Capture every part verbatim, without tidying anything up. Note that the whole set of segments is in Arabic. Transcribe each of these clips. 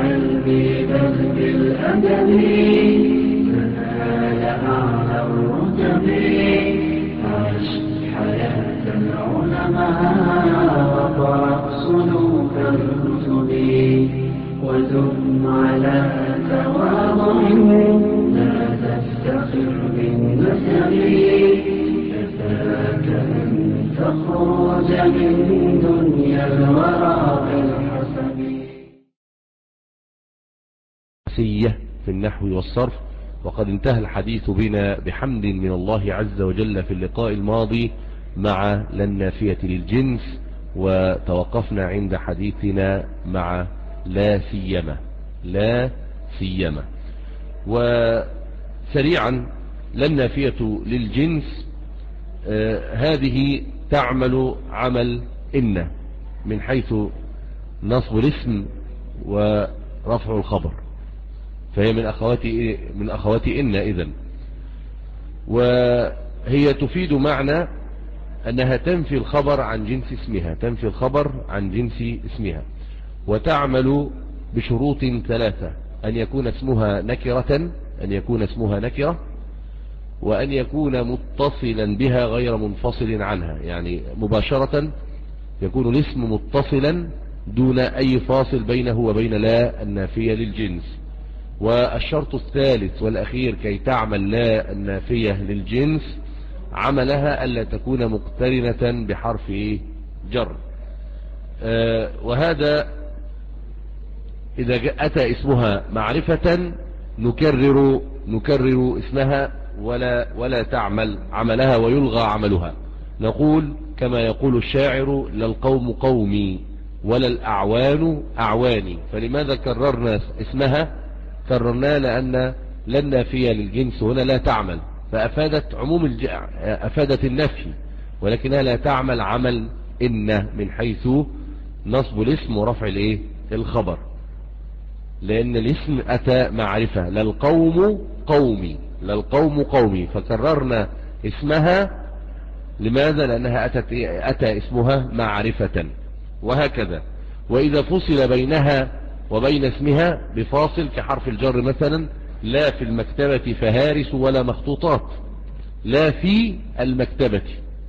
بالعلم بل بالأدب تنال أعلى الرتب. عش حياة العلماء وقرأ صنوف الكتب وثم على تواضع لا تفتخر بالنسب. كفاك أن تخرج من دنيا الورى بالحسب. سية في النحو والصرف. وقد انتهى الحديث بنا بحمد من الله عز وجل في اللقاء الماضي مع لا النافية للجنس، وتوقفنا عند حديثنا مع لا سيما. لا سيما. وسريعا لا النافية للجنس آه هذه تعمل عمل إن من حيث نصب الاسم ورفع الخبر، فهي من أخوات من أخوات إن إذن. وهي تفيد معنى أنها تنفي الخبر عن جنس اسمها، تنفي الخبر عن جنس اسمها، وتعمل بشروط ثلاثة: أن يكون اسمها نكرة، أن يكون اسمها نكرة، وأن يكون متصلا بها غير منفصل عنها، يعني مباشرة يكون الاسم متصلا دون أي فاصل بينه وبين لا النافية للجنس. والشرط الثالث والأخير كي تعمل لا النافية للجنس عملها ألا تكون مقترنة بحرف إيه؟ جر. آه وهذا إذا أتى اسمها معرفة نكرر نكرر اسمها ولا ولا تعمل عملها ويلغى عملها. نقول كما يقول الشاعر: لا القوم قومي ولا الأعوان أعواني. فلماذا كررنا اسمها؟ كررنا لأن لا النافية للجنس هنا لا تعمل، فأفادت عموم الج... أفادت النفي، ولكنها لا تعمل عمل إن من حيث نصب الاسم ورفع الايه الخبر، لأن الاسم أتى معرفة. لا القوم قومي، لا القوم قومي، فكررنا اسمها. لماذا؟ لأنها أتت أتى اسمها معرفة. وهكذا. وإذا فصل بينها وبين اسمها بفاصل كحرف الجر مثلا: لا في المكتبة فهارس ولا مخطوطات، لا في المكتبة،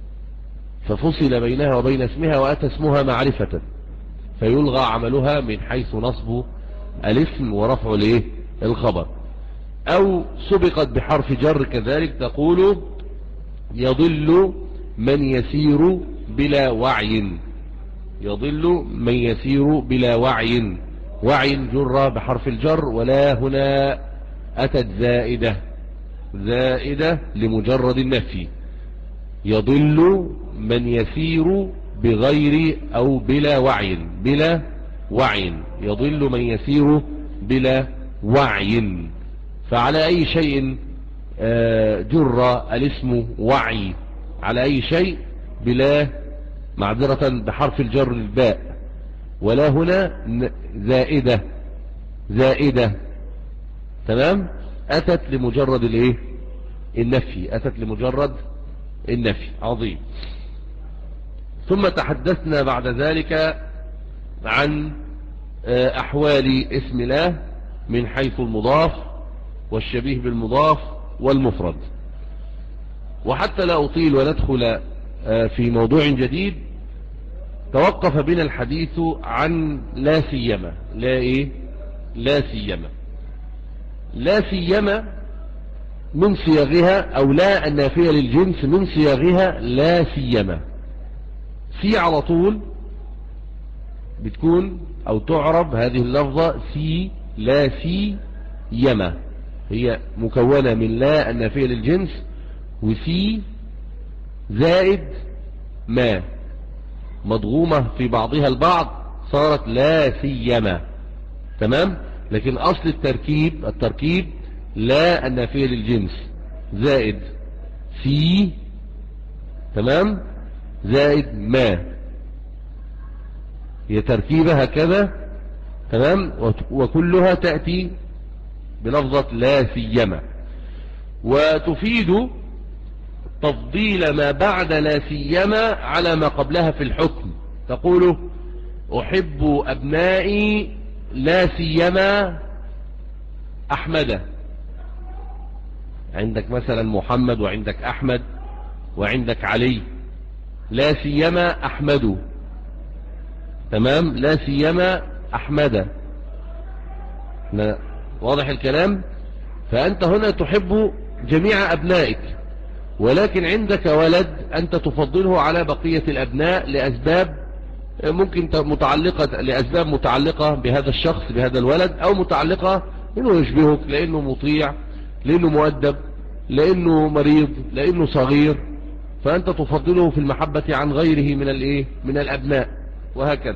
ففصل بينها وبين اسمها وأتى اسمها معرفة، فيلغى عملها من حيث نصب الاسم ورفع الايه الخبر. أو سبقت بحرف جر كذلك، تقول: يضل من يسير بلا وعي، يضل من يسير بلا وعي. وعي جر بحرف الجر، ولا هنا أتت زائدة، زائدة لمجرد النفي. يضل من يسير بغير أو بلا وعي، بلا وعي، يضل من يسير بلا وعي. فعلى أي شيء جر الاسم وعي؟ على أي شيء؟ بلا، معذرة، بحرف الجر الباء، ولا هنا زائدة، زائدة. تمام؟ أتت لمجرد الايه النفي، أتت لمجرد النفي. عظيم. ثم تحدثنا بعد ذلك عن أحوال اسم الله من حيث المضاف والشبيه بالمضاف والمفرد. وحتى لا أطيل وندخل في موضوع جديد، توقف بنا الحديث عن لا سيما. لا إيه؟ لا سيما. لا سيما من صياغها، أو لا النافية للجنس من صياغها لا سيما. سي على طول بتكون أو تعرب هذه اللفظة سي، لا سي يما، هي مكونة من لا النافية للجنس وسي زائد ما، مضغومة في بعضها البعض صارت لا سيما. تمام؟ لكن أصل التركيب التركيب لا النافية للجنس زائد سي، تمام، زائد ما، هي تركيبة هكذا. تمام؟ وكلها تأتي بلفظة لا سيما، وتفيد تفضيل ما بعد لا سيما على ما قبلها في الحكم. تقول: أحب أبنائي لا سيما أحمد. عندك مثلا محمد وعندك أحمد وعندك علي، لا سيما أحمد. تمام، لا سيما أحمد. واضح الكلام؟ فأنت هنا تحب جميع أبنائك، ولكن عندك ولد أنت تفضله على بقية الأبناء لأسباب ممكن متعلقة لأسباب متعلقة بهذا الشخص بهذا الولد، أو متعلقة إنه يشبهك، لأنه مطيع، لأنه مؤدب، لأنه مريض، لأنه صغير، فأنت تفضله في المحبة عن غيره من الإيه من الأبناء، وهكذا.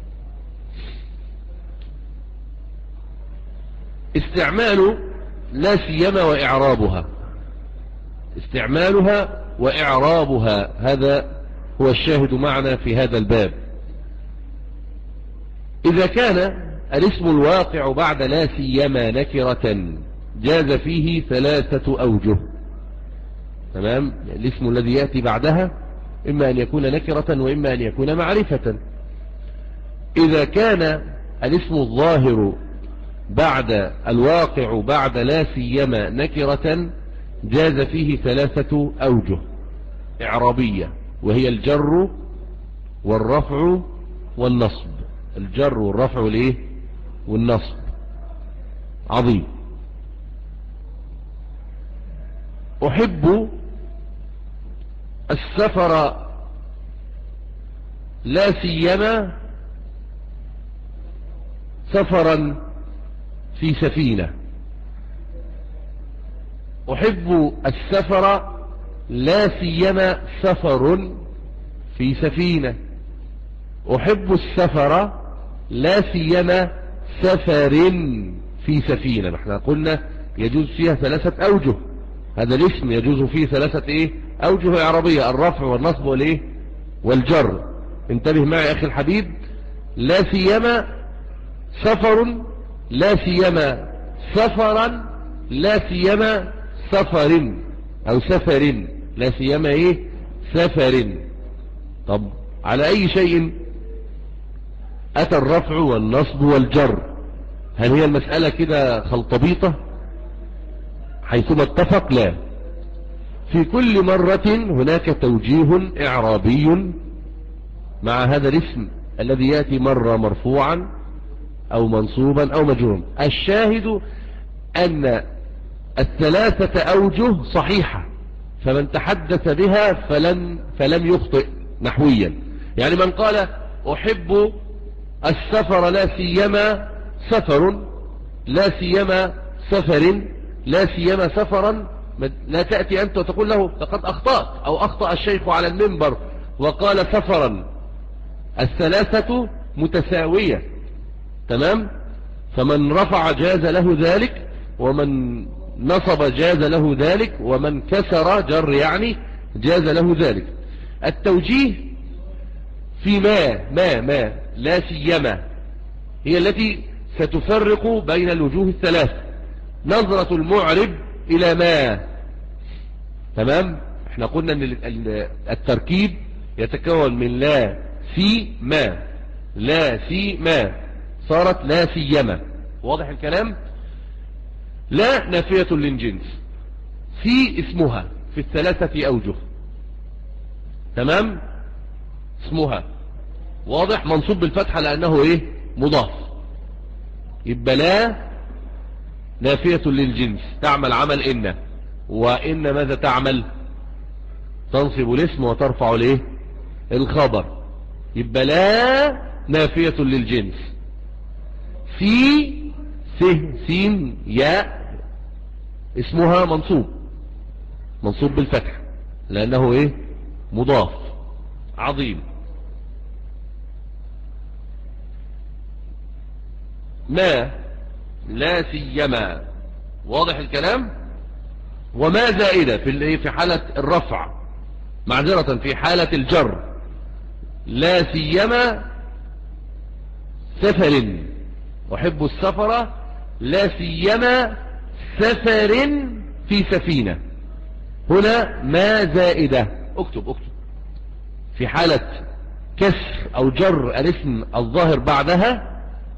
استعمال لا سيما وإعرابها، استعمالها وإعرابها، هذا هو الشاهد معنا في هذا الباب. إذا كان الاسم الواقع بعد لا سيما نكرة جاز فيه ثلاثة أوجه. تمام، الاسم الذي يأتي بعدها إما أن يكون نكرة وإما أن يكون معرفة. إذا كان الاسم الظاهر بعد الواقع بعد لا سيما نكرة جاز فيه ثلاثة أوجه إعرابية، وهي الجر والرفع والنصب. الجر والرفع والإيه والنصب. عظيم. أحب السفر لا سيما سفرا في سفينة. أحب السفر لا سيما سفر في سفينة. أحب السفر لا سيما سفر في سفينة. نحن قلنا يجوز فيها ثلاثة أوجه، هذا الاسم يجوز فيه ثلاثة إيه أوجه إعرابية، الرفع والنصب والإيه والجر. انتبه معي أخي الحبيب، لا سيما سفر، لا سيما سفرا، لا سيما سفر أو سفر، لا سيما إيه سفر. طب على أي شيء أتى الرفع والنصب والجر؟ هل هي المسألة كده خلطبيطة حيثما اتفق؟ لا، في كل مرة هناك توجيه إعرابي مع هذا الاسم الذي يأتي مرة مرفوعا أو منصوبا أو مجرورا. الشاهد أن الثلاثة أوجه صحيحة، فمن تحدث بها فلن فلم يخطئ نحويا. يعني من قال أحب السفر لا سيما سفر، لا سيما سفر، لا سيما سفرا، لا تأتي أنت وتقول له لقد أخطأت، أو أخطأ الشيخ على المنبر وقال سفرا. الثلاثة متساوية. تمام، فمن رفع جاز له ذلك، ومن نصب جاز له ذلك، ومن كسر جر يعني جاز له ذلك. التوجيه في ما ما ما لا سيما هي التي ستفرق بين الوجوه الثلاث. نظرة المعرب إلى ما. تمام، احنا قلنا ان التركيب يتكون من لا سي ما، لا سي ما صارت لا سيما. واضح الكلام؟ لا نافية للجنس، في اسمها في الثلاثة أوجه. تمام، اسمها واضح، منصوب بالفتحة لأنه ايه مضاف. يبقى لا نافية للجنس تعمل عمل إن، وإن ماذا تعمل؟ تنصب الاسم وترفع الايه الخبر. يبقى لا نافية للجنس. في س سين ياء اسمها منصوب، منصوب بالفتح لأنه ايه مضاف. عظيم. ما لا سيما. واضح الكلام؟ وما زائدة في في حالة الرفع، معذرة في حالة الجر. لا سيما سفر، أحب السفر لا سيما سفر في سفينة. هنا ما زائدة. اكتب اكتب في حالة كسر أو جر الاسم الظاهر بعدها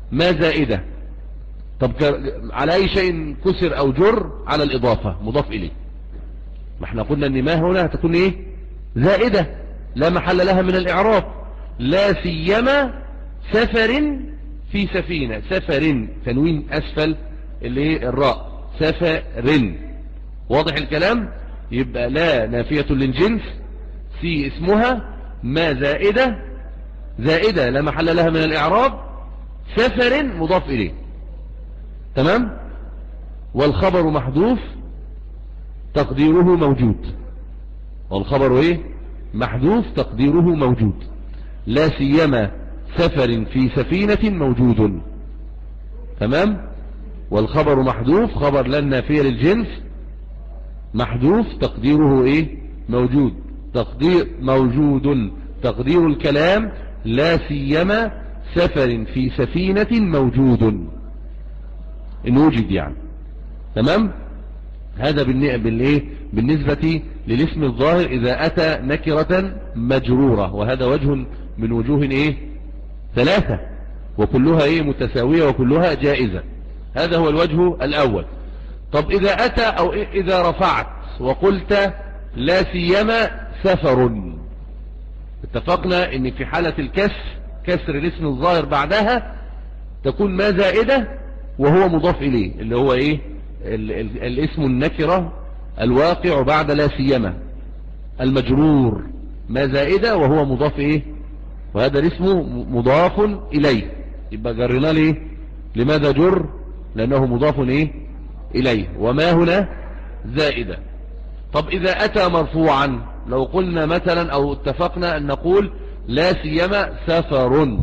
ما زائدة. طب على أي شيء كسر أو جر؟ على الإضافة مضاف إليه. ما احنا قلنا أن ما هنا هتكون إيه؟ زائدة لا محل لها من الإعراب. لا سيما سفر في سفينة. سفر تنوين أسفل اللي هي الراء. سفر. واضح الكلام؟ يبقى لا نافية للجنس، سي اسمها، ما زائدة زائدة لا محل لها من الإعراب، سفر مضاف إليه. تمام. والخبر محذوف تقديره موجود. والخبر ايه؟ محذوف تقديره موجود. لا سيما سفر في سفينة موجود. تمام. والخبر محذوف، خبر لا نافية للجنس محذوف تقديره ايه؟ موجود. تقدير موجود تقدير الكلام لا سيما سفر في سفينة موجود إن وجد يعني. تمام. هذا بالإيه؟ بالنسبة للاسم الظاهر إذا أتى نكرة مجرورة، وهذا وجه من وجوه إيه؟ ثلاثة، وكلها إيه؟ متساوية وكلها جائزة. هذا هو الوجه الأول. طب إذا أتى أو إذا رفعت وقلت لا سيما سفر، اتفقنا إن في حالة الكسر، كسر الاسم الظاهر بعدها تكون ما زائدة وهو مضاف إليه، اللي هو إيه؟ ال ال الاسم النكرة الواقع بعد لا سيما المجرور، ما زائدة وهو مضاف إيه؟ وهذا الاسم مضاف إليه، يبقى جرنا ليه؟ لماذا جر؟ لأنه مضاف إيه؟ إليه، وما هنا زائدة. طب إذا أتى مرفوعا، لو قلنا مثلا أو اتفقنا أن نقول لا سيما سفر،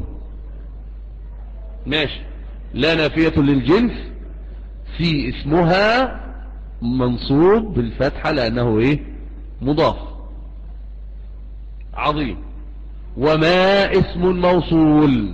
ماشي، لا نافية للجنس، سي اسمها منصوب بالفتحة لأنه إيه؟ مضاف. عظيم. وما اسم موصول،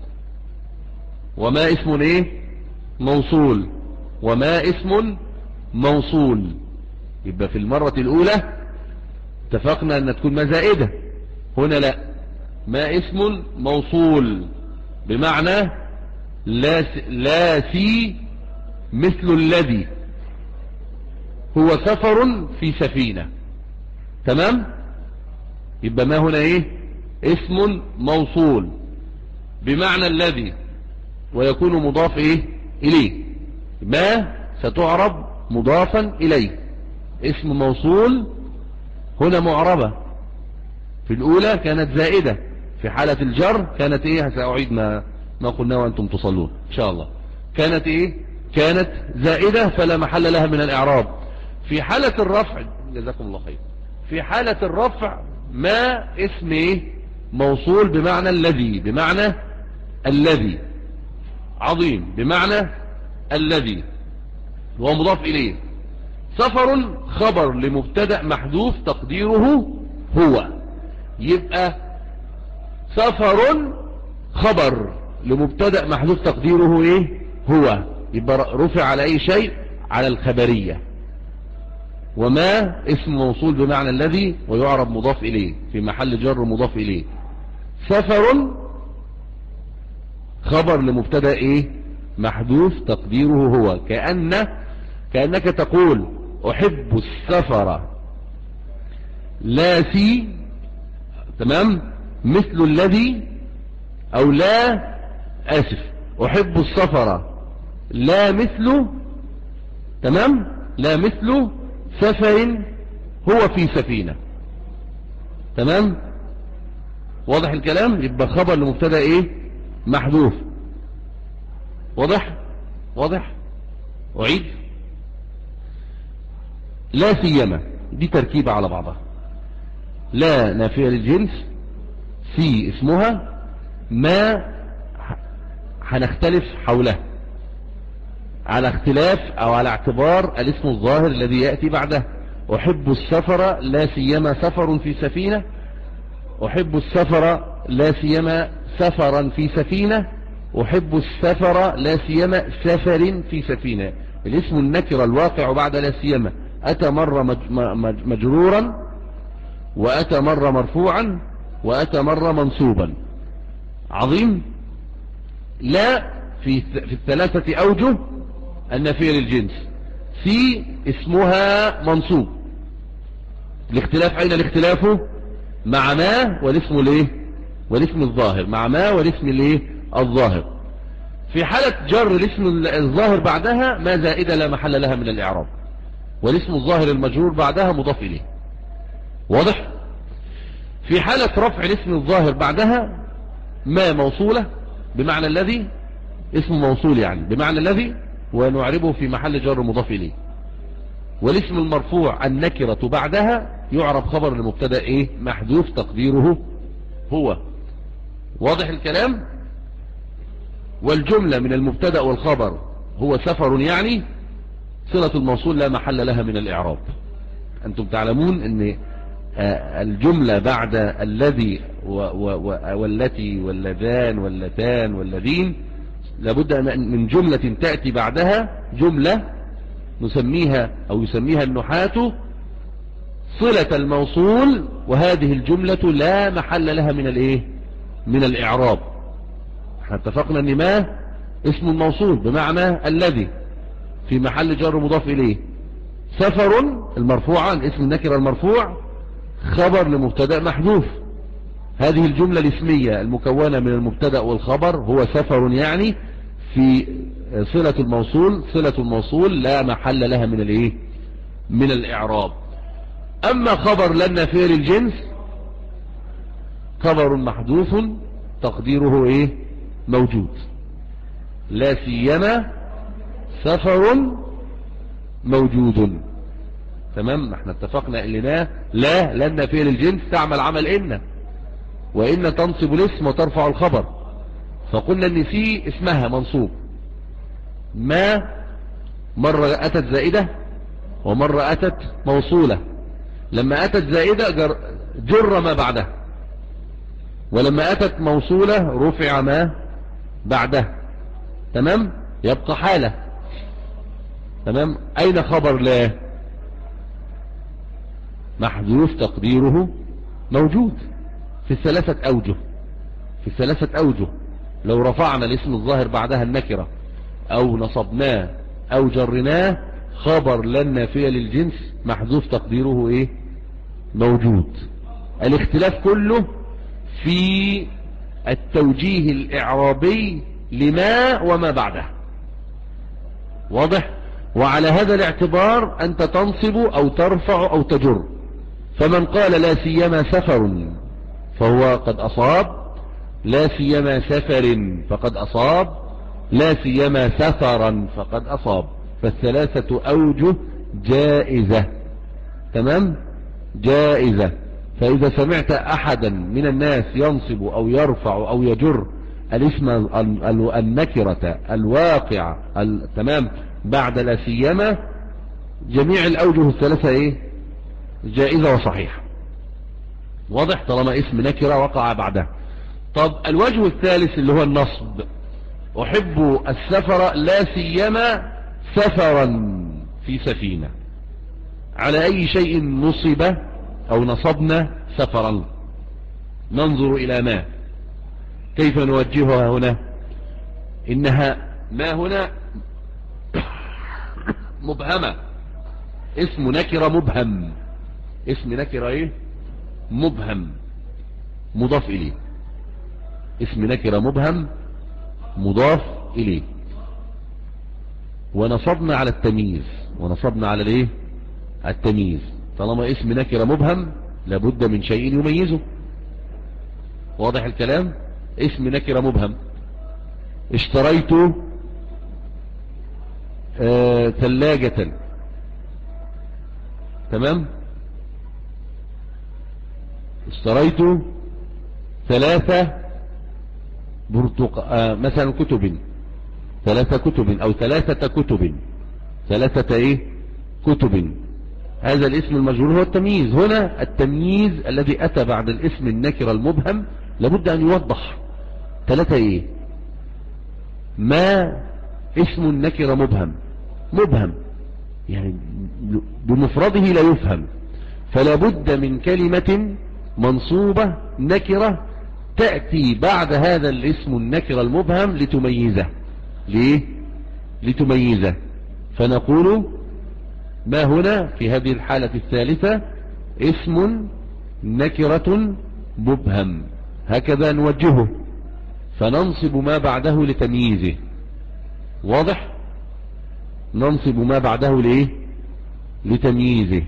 وما اسم إيه؟ موصول. وما اسم موصول، يبقى في المرة الأولى اتفقنا أن تكون ما زائدة، هنا لا، ما اسم موصول بمعنى لا, لا سي مثل الذي هو سفر في سفينة. تمام. يبقى ما هنا ايه؟ اسم موصول بمعنى الذي، ويكون مضاف ايه؟ اليه. ما ستعرب مضافا اليه، اسم موصول هنا معربة، في الاولى كانت زائدة، في حالة الجر كانت ايه؟ سأعيد ما, ما قلنا وانتم تصلون ان شاء الله. كانت ايه؟ كانت زائدة فلا محل لها من الاعراب. في حالة الرفع، جزاكم الله خير، في حالة الرفع ما اسم ايه؟ موصول بمعنى الذي، بمعنى الذي. عظيم. بمعنى الذي هو مضاف اليه. سفر خبر لمبتدأ محذوف تقديره هو، يبقى سفر خبر لمبتدأ محذوف تقديره ايه؟ هو، يبقى رفع على اي شيء؟ على الخبرية. وما اسم موصول بمعنى الذي ويعرب مضاف اليه في محل جر مضاف اليه. سفر خبر لمبتدأ ايه؟ محذوف تقديره هو، كأن كأنك تقول احب السفر لا سي، تمام، مثل الذي، او لا اسف احب السفر لا مثل، تمام، لا مثل سفر هو في سفينة. تمام. واضح الكلام؟ يبقى خبر لمبتدا ايه؟ محذوف. واضح؟ واضح؟ اعيد. لا سيما دي تركيبة على بعضها، لا نافية للجنس، سي اسمها، ما هنختلف حوله على اختلاف او على اعتبار الاسم الظاهر الذي يأتي بعده. احب السفر لا سيما سفر في سفينة، احب السفر لا سيما سفرا في سفينة، احب السفر لا سيما سفر في سفينة. الاسم النكر الواقع بعد لا سيما اتى مرة مجرورا، واتى مرة مرفوعا، واتى مرة منصوبا. عظيم. لا في في الثلاثة أوجه النافية للجنس. سي اسمها منصوب، الاختلاف أين الاختلاف؟ مع ما والاسم الايه والاسم الظاهر، مع ما والاسم الايه الظاهر. في حالة جر الاسم الظاهر بعدها ما زائدة لا محل لها من الإعراب، والاسم الظاهر المجرور بعدها مضاف إليه. واضح؟ في حالة رفع الاسم الظاهر بعدها ما موصولة بمعنى الذي، اسم موصول يعني بمعنى الذي، ونعربه في محل جر مضاف إليه. والاسم المرفوع النكرة بعدها يعرب خبر لمبتدا ايه محذوف تقديره هو. واضح الكلام؟ والجملة من المبتدا والخبر هو سفر يعني صلة الموصول لا محل لها من الإعراب. أنتم تعلمون أن الجملة بعد الذي والتي واللذان واللتان والذين لابد من جملة تأتي بعدها جملة نسميها أو يسميها النحاة صلة الموصول، وهذه الجملة لا محل لها من الايه من الإعراب. احنا اتفقنا ان ما اسم الموصول بمعنى الذي في محل جر مضاف إليه. سفر المرفوع اسم النكرة المرفوع خبر لمبتدا محذوف. هذه الجملة الاسمية المكونة من المبتدا والخبر هو سفر يعني في صلة الموصول، صلة الموصول لا محل لها من الايه من الإعراب. أما خبر لا نافية للجنس خبر محذوف تقديره ايه موجود. لا سيما سفر موجود. تمام؟ احنا اتفقنا اننا لا لا نافية للجنس تعمل عمل إن، وإن تنصب الاسم وترفع الخبر، فقلنا ان سي اسمها منصوب. ما مرة أتت زائدة ومرة أتت موصولة. لما أتت زائدة جر, جر ما بعدها، ولما أتت موصولة رفع ما بعدها. تمام؟ يبقى حالة. تمام؟ أين خبر لا؟ محذوف تقديره موجود في الثلاثة أوجه. في الثلاثة أوجه لو رفعنا الاسم الظاهر بعدها النكرة أو نصبناه أو جرناه خبر لا نافية للجنس محذوف تقديره إيه موجود. الاختلاف كله في التوجيه الإعرابي لما وما بعده. واضح؟ وعلى هذا الاعتبار أنت تنصب أو ترفع أو تجر. فمن قال لا سيما سفر فهو قد أصاب، لا سيما سفر فقد أصاب، لا سيما سفرا فقد أصاب. فالثلاثة أوجه جائزة. تمام؟ جائزة. فإذا سمعت أحدا من الناس ينصب أو يرفع أو يجر الاسم النكرة الواقع تمام بعد لا سيما، جميع الأوجه الثلاثة إيه جائزة وصحيحة. واضح؟ طالما اسم نكرة وقع بعدها. طب الوجه الثالث اللي هو النصب. أحب السفر لا سيما سفرا في سفينة. على أي شيء نصب أو نصبنا سفرا؟ ننظر إلى ما كيف نوجهها هنا. إنها ما هنا مبهمة، اسم نكرة مبهم. اسم نكرة ايه مبهم مضاف إليه. اسم نكرة مبهم مضاف إليه. ونصبنا على التمييز، ونصبنا على الايه التمييز. طالما اسم نكرة مبهم لابد من شيء يميزه. واضح الكلام؟ اسم نكرة مبهم. اشتريت آه ثلاجة. تمام؟ اشتريت ثلاثة برتق... آه مثلا كتب، ثلاثة كتب او ثلاثة كتب، ثلاثة ايه كتب. هذا الاسم المجرور هو التمييز. هنا التمييز الذي اتى بعد الاسم النكرة المبهم لابد ان يوضح. ثلاثة ايه؟ ما اسم النكرة مبهم، مبهم يعني بمفرده لا يفهم، فلا بد من كلمة منصوبة نكرة تأتي بعد هذا الاسم النكرة المبهم لتميزه. ليه؟ لتميزه. فنقول ما هنا في هذه الحالة الثالثة اسم نكرة مبهم، هكذا نوجهه، فننصب ما بعده لتمييزه. واضح؟ ننصب ما بعده ليه؟ لتمييزه.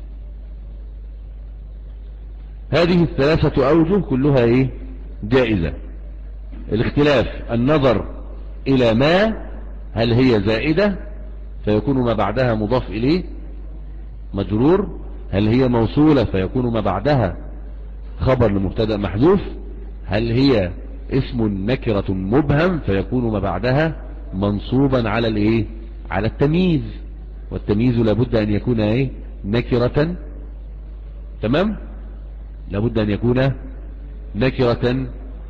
هذه الثلاثة أوجه كلها ايه؟ جائزة. الاختلاف النظر إلى ما، هل هي زائدة فيكون ما بعدها مضاف إليه مجرور، هل هي موصولة فيكون ما بعدها خبر لمبتدأ محذوف، هل هي اسم نكرة مبهم فيكون ما بعدها منصوبا على الايه؟ على التمييز، والتمييز لابد ان يكون ايه؟ نكرة. تمام؟ لابد ان يكون نكرة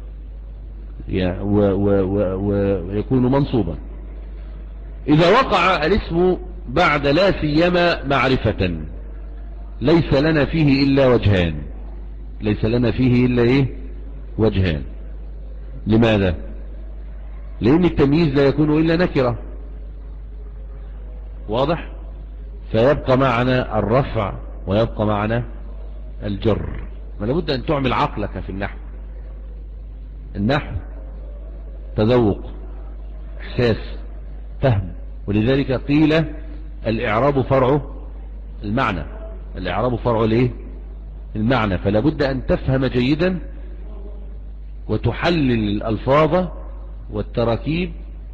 ويكون منصوبا. اذا وقع الاسم بعد لا سيما معرفة ليس لنا فيه الا وجهان، ليس لنا فيه الا ايه؟ وجهان. لماذا؟ لان التمييز لا يكون الا نكرة. واضح؟ فيبقى معنا الرفع ويبقى معنا الجر. ما لابد ان تعمل عقلك في النحو. النحو تذوق، احساس، فهم، ولذلك قيل الاعراب فرع المعنى. الاعراب فرع الايه؟ المعنى. فلا بد ان تفهم جيدا وتحلل الالفاظ والتراكيب،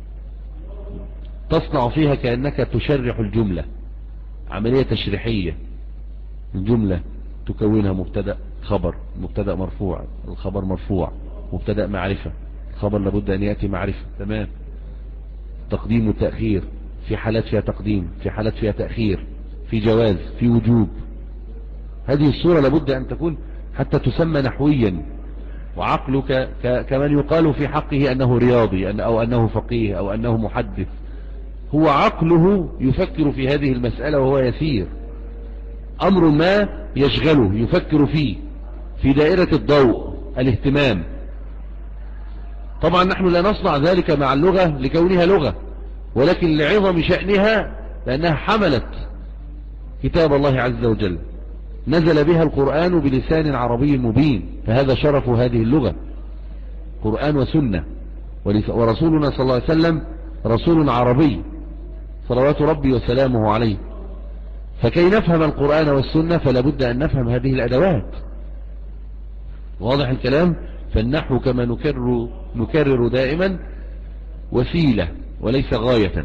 تصنع فيها كأنك تشرح الجملة، عملية تشريحية. الجملة تكونها مبتدأ خبر، مبتدأ مرفوع، الخبر مرفوع، مبتدأ معرفة، الخبر لابد ان يأتي معرفة. تمام؟ تقديم والتأخير، في حالات فيها تقديم، في حالات فيها تأخير، في جواز، في وجوب. هذه الصورة لابد ان تكون حتى تسمى نحويا. وعقلك كمن يقال في حقه انه رياضي او انه فقيه او انه محدث، هو عقله يفكر في هذه المسألة وهو يسير، امر ما يشغله يفكر فيه في دائرة الضوء الاهتمام. طبعا نحن لا نصنع ذلك مع اللغة لكونها لغة، ولكن لعظم شأنها، لأنها حملت كتاب الله عز وجل، نزل بها القرآن بلسان عربي مبين، فهذا شرف هذه اللغة، قرآن وسنة. ورسولنا صلى الله عليه وسلم رسول عربي صلوات ربي وسلامه عليه. فكي نفهم القرآن والسنة فلا بد أن نفهم هذه الأدوات. واضح الكلام؟ فالنحو كما نكرر, نكرر دائما وسيلة وليس غاية.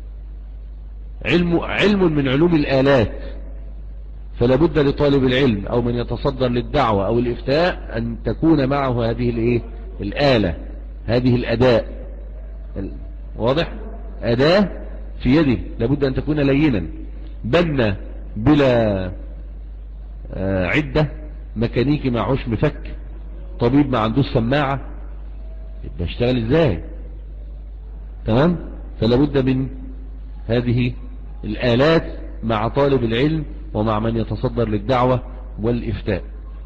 علم, علم من علوم الآلات، فلا بد لطالب العلم أو من يتصدر للدعوة أو الإفتاء أن تكون معه هذه الإيه؟ الآلة، هذه الأداة. واضح؟ أداة في يده لابد أن تكون لينا، بنا بلا عدة، ميكانيكي معهوش مفك، طبيب ما عندوش سماعة، يبقى اشتغل ازاي؟ تمام؟ فلا بد من هذه الآلات مع طالب العلم ومع من يتصدر للدعوة والإفتاء.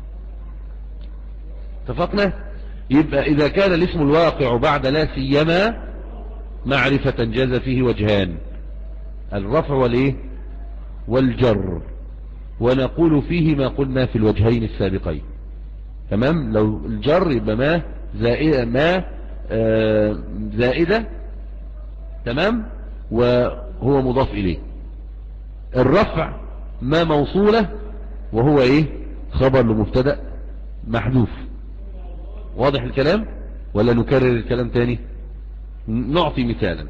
اتفقنا؟ يبقى إذا كان الاسم الواقع بعد لا سيما معرفة جاز فيه وجهان، الرفع والايه؟ والجر. ونقول فيه ما قلنا في الوجهين السابقين. تمام؟ لو الجر يبقى ما زائدة، ما آه زائدة، تمام، وهو مضاف إليه. الرفع ما موصولة وهو ايه؟ خبر لمبتدأ محذوف. واضح الكلام ولا نكرر الكلام تاني؟ نعطي مثالا،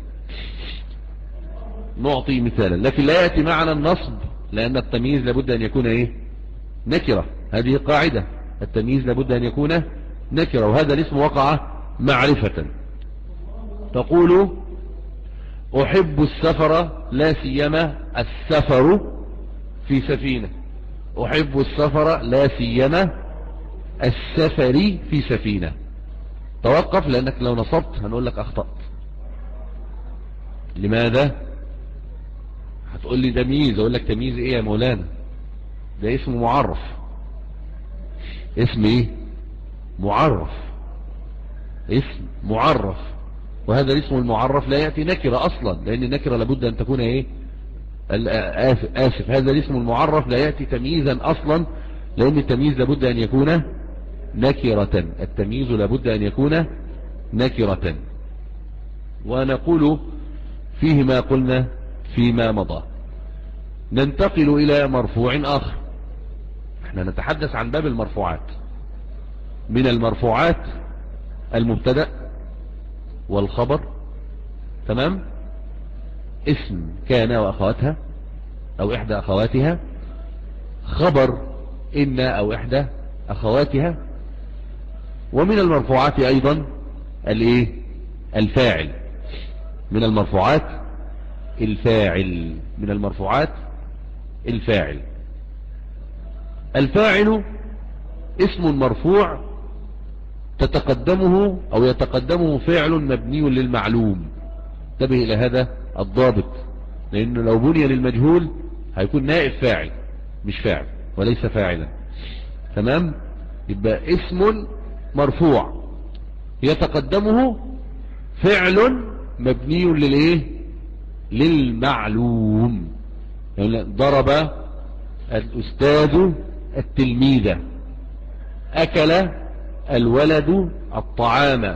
نعطي مثالا لكن لا يأتي معنا النصب، لأن التمييز لابد أن يكون ايه؟ نكرة. هذه قاعدة، التمييز لابد أن يكون نكرة، وهذا الاسم وقع معرفة. تقول أحب السفر لا سيما السفر في سفينة. أحب السفر لا سيما السفر في سفينة. توقف، لأنك لو نصبت هنقول لك أخطأت. لماذا؟ هتقول لي ده تمييز، أقول لك تمييز إيه يا مولانا؟ ده اسم معرف. اسم إيه؟ معرف، اسم معرف. وهذا الاسم المعرف لا يأتي نكرة أصلا، لأن النكرة لابد أن تكون إيه؟ آسف, آسف هذا الاسم المعرف لا يأتي تمييزا أصلا، لأن التمييز لابد أن يكون نكرة، التمييز لابد أن يكون نكرة. ونقول فيه ما قلنا فيما مضى. ننتقل إلى مرفوع آخر. احنا نتحدث عن باب المرفوعات. من المرفوعات المبتدأ والخبر، تمام، اسم كان وأخواتها أو إحدى أخواتها، خبر إن أو إحدى أخواتها. ومن المرفوعات أيضا الإيه؟ الفاعل. من المرفوعات الفاعل من المرفوعات الفاعل الفاعل اسم مرفوع تتقدمه أو يتقدمه فعل مبني للمعلوم. انتبه إلى هذا الضابط، لأنه لو بني للمجهول هيكون نائب فاعل مش فاعل وليس فاعلا. تمام؟ يبقى اسم مرفوع يتقدمه فعل مبني للإيه؟ للمعلوم. يعني ضرب الأستاذ التلميذ، أكل الولد الطعام،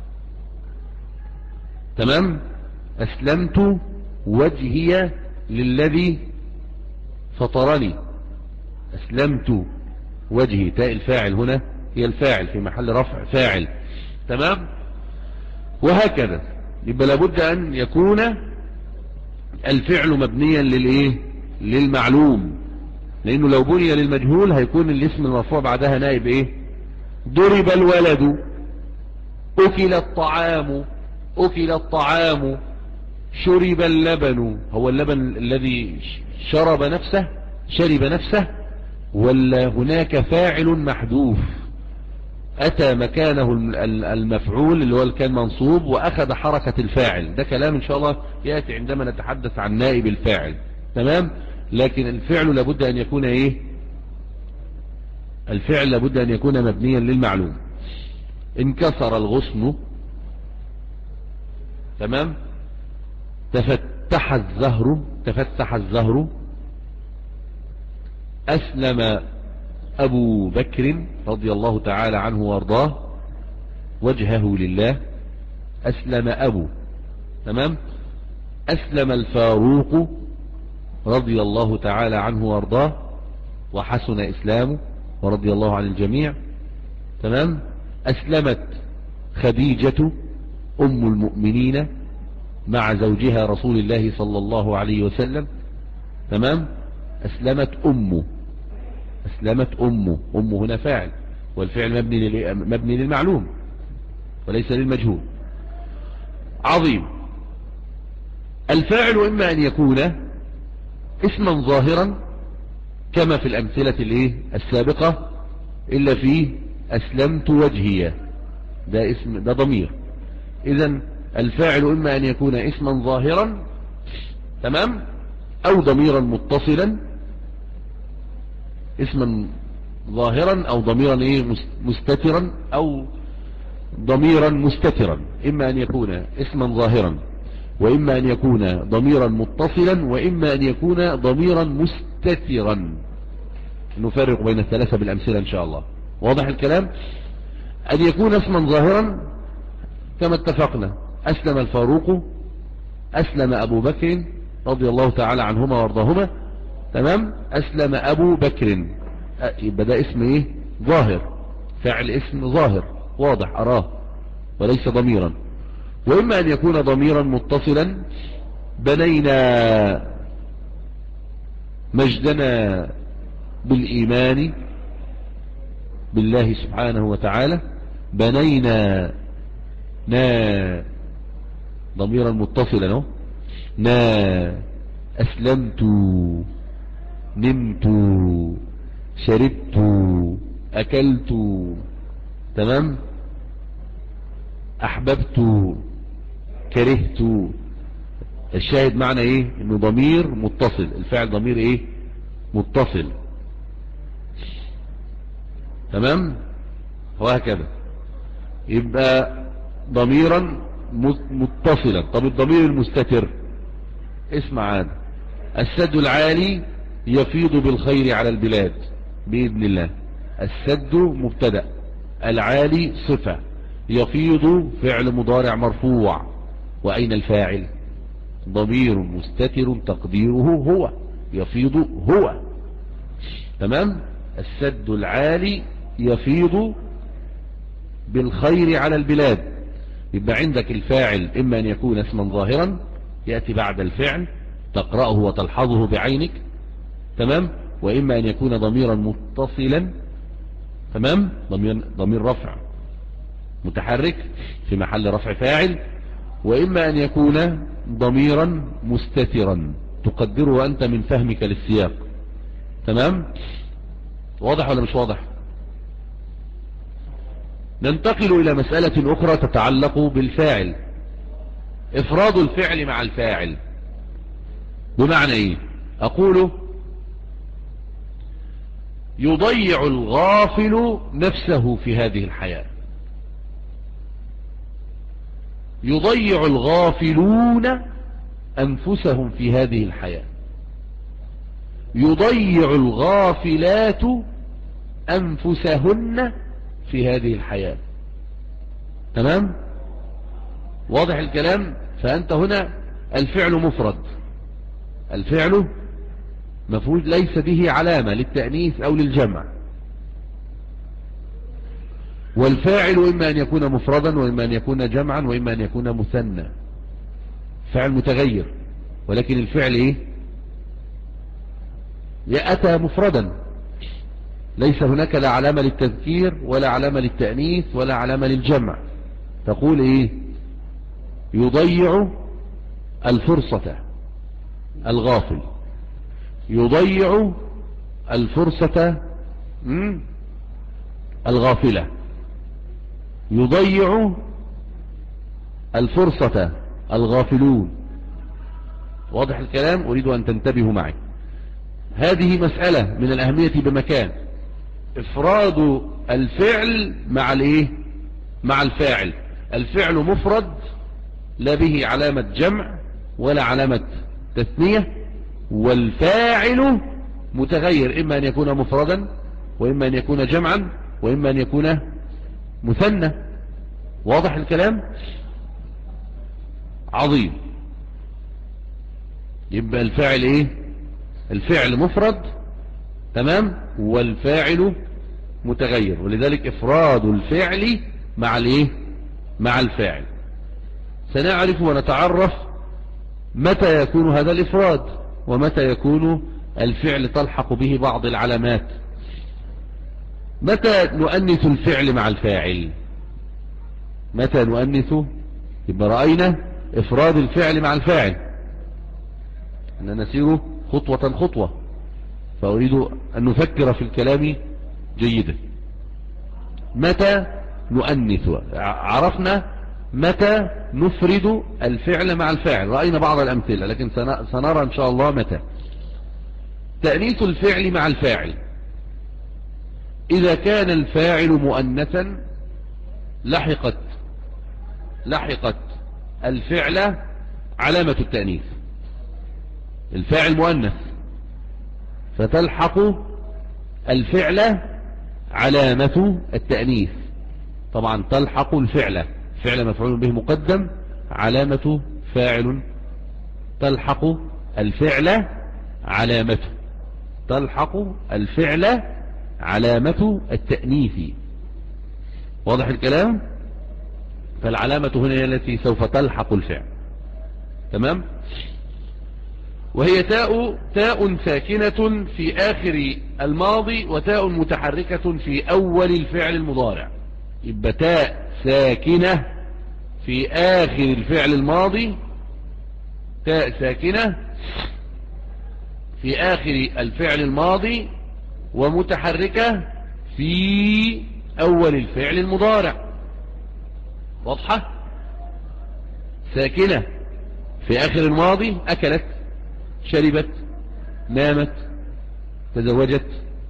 تمام. أسلمت وجهي للذي فطرني، أسلمت وجهي، تاء الفاعل هنا هي الفاعل في محل رفع فاعل، تمام. وهكذا. يبقى لابد أن يكون الفعل مبنيا للإيه؟ للمعلوم، لأنه لو بني للمجهول هيكون الاسم المرفوع بعدها نائب إيه؟ ضرب الولد، أكل الطعام، أكل الطعام، شرب اللبن. هو اللبن الذي شرب نفسه شرب نفسه ولا هناك فاعل محذوف أتى مكانه المفعول اللي هو كان منصوب وأخذ حركة الفاعل؟ ده كلام إن شاء الله يأتي عندما نتحدث عن نائب الفاعل، تمام. لكن الفعل لابد أن يكون إيه؟ الفعل لابد أن يكون مبنيا للمعلوم. انكسر الغصن، تمام. تفتح الزهر، تفتح الزهر. أسلم أبو بكر رضي الله تعالى عنه وارضاه وجهه لله، أسلم أبو، تمام. أسلم الفاروق رضي الله تعالى عنه وارضاه وحسن إسلامه ورضي الله عن الجميع، تمام. أسلمت خديجة أم المؤمنين مع زوجها رسول الله صلى الله عليه وسلم، تمام. أسلمت أمه، أسلمت أمه، أمه هنا فاعل، والفعل مبني مبني للمعلوم وليس للمجهول. عظيم. الفاعل إما أن يكون اسما ظاهرا كما في الأمثلة الايه السابقة، إلا فيه أسلمت وجهي، ده اسم، ده ضمير. إذن الفاعل إما أن يكون اسما ظاهرا، تمام، أو ضميرا متصلا، اسما ظاهرا أو ضميرا ايه مستترا أو ضميرا مستترا. إما أن يكون اسما ظاهرا، وإما أن يكون ضميرا متصلا، وإما أن يكون ضميرا مستترا. نفرق بين الثلاثة بالأمثلة إن شاء الله. واضح الكلام؟ أن يكون اسما ظاهرا كما اتفقنا، أسلم الفاروق، أسلم أبو بكر رضي الله تعالى عنهما وارضاهما، تمام. أسلم أبو بكر، يبقى ده اسم ايه؟ ظاهر، فعل اسم ظاهر واضح أراه وليس ضميرا. وإما أن يكون ضميرا متصلا، بنينا مجدنا بالإيمان بالله سبحانه وتعالى، بنينا نا ضميرا متصلا، نا أسلمت، نمت، شربت، أكلت، تمام. أحببت، كرهت. الشاهد معنى ايه؟ انه ضمير متصل، الفعل ضمير ايه؟ متصل، تمام. وهكذا يبقى ضميرا متصلا. طب الضمير المستتر اسمع هذا، السد العالي يفيض بالخير على البلاد بإذن الله. السد مبتدأ، العالي صفة، يفيض فعل مضارع مرفوع. وأين الفاعل؟ ضمير مستتر تقديره هو، يفيض هو. تمام. السد العالي يفيض بالخير على البلاد. يبقى عندك الفاعل إما أن يكون اسما ظاهرا يأتي بعد الفعل تقرأه وتلحظه بعينك، تمام، وإما أن يكون ضميرا متصلا، تمام، ضمير, ضمير رفع متحرك في محل رفع فاعل، وإما أن يكون ضميرا مستترا تقدره أنت من فهمك للسياق. تمام. واضح ولا مش واضح؟ ننتقل إلى مسألة أخرى تتعلق بالفاعل، إفراد الفعل مع الفاعل. بمعنى إيه؟ أقول يضيع الغافل نفسه في هذه الحياة، يضيع الغافلون أنفسهم في هذه الحياة، يضيع الغافلات أنفسهن في هذه الحياة. تمام. واضح الكلام؟ فأنت هنا الفعل مفرد، الفعل مفروض ليس به علامة للتأنيث أو للجمع، والفاعل إما أن يكون مفردا وإما أن يكون جمعا وإما أن يكون مثنى، فعل متغير، ولكن الفعل إيه؟ يأتى مفردا، ليس هناك لا علامة للتذكير ولا علامة للتأنيث ولا علامة للجمع. تقول إيه؟ يضيع الفرصة الغافل، يضيع الفرصة الغافلة، يضيع الفرصة الغافلون. واضح الكلام؟ أريد أن تنتبهوا معي، هذه مسألة من الأهمية بمكان، إفراد الفعل مع الإيه؟ مع الفاعل. الفعل مفرد لا به علامة جمع ولا علامة تثنية، والفاعل متغير، إما أن يكون مفردا وإما أن يكون جمعا وإما أن يكون مثنى. واضح الكلام؟ عظيم. يبقى الفاعل إيه؟ الفعل مفرد، تمام، والفاعل متغير، ولذلك إفراد الفعل مع الإيه؟ مع الفاعل. سنعرف ونتعرف متى يكون هذا الإفراد ومتى يكون الفعل تلحق به بعض العلامات. متى نؤنث الفعل مع الفاعل؟ متى نؤنث؟ يبقى رأينا إفراد الفعل مع الفاعل، أننا نسير خطوة خطوة، فأريد أن نفكر في الكلام جيدا. متى نؤنث؟ عرفنا متى نفرد الفعل مع الفاعل، رأينا بعض الأمثلة، لكن سنرى إن شاء الله متى. تأنيث الفعل مع الفاعل، إذا كان الفاعل مؤنثا لحقت لحقت الفعل علامة التأنيث. الفاعل مؤنث فتلحق الفعل علامة التأنيث، طبعا تلحق الفعل، فعل مفعول به مقدم علامة فاعل، تلحق الفعل علامته، تلحق الفعل علامة التأنيث. واضح الكلام؟ فالعلامة هنا هي التي سوف تلحق الفعل. تمام. وهي تاء تاء ساكنة في آخر الماضي وتاء متحركة في أول الفعل المضارع. يبقى تاء ساكنة في آخر الفعل الماضي، تاء ساكنة في آخر الفعل الماضي ومتحركة في أول الفعل المضارع. واضحة؟ ساكنة في آخر الماضي، أكلت، شربت، نامت، تزوجت،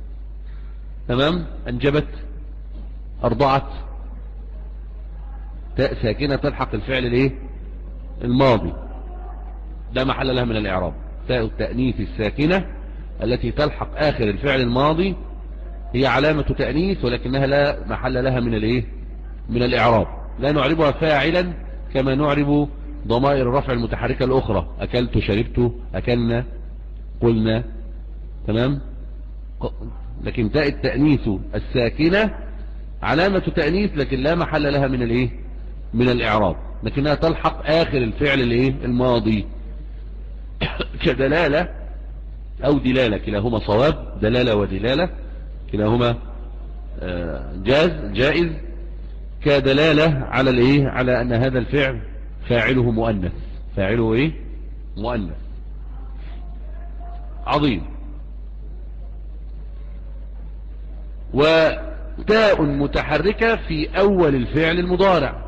تمام، أنجبت، أرضعت، تاء ساكنة تلحق الفعل الايه الماضي، ده محل لها من الإعراب. تاء التأنيث الساكنة التي تلحق آخر الفعل الماضي هي علامة تأنيث، ولكنها لا محل لها من الايه من الإعراب. لا نعربها فاعلا كما نعرب ضمائر الرفع المتحركة الأخرى، أكلت، شربت، أكلنا، قلنا، تمام. لكن تاء التأنيث الساكنة علامة تأنيث لكن لا محل لها من الايه من الإعراب، لكنها تلحق آخر الفعل الايه الماضي كدلالة أو دلالة، كلاهما صواب، دلالة ودلالة كلاهما جاز جائز، كدلالة على الايه على أن هذا الفعل فاعله مؤنث، فاعله ايه مؤنث. عظيم. وتاء متحركة في أول الفعل المضارع،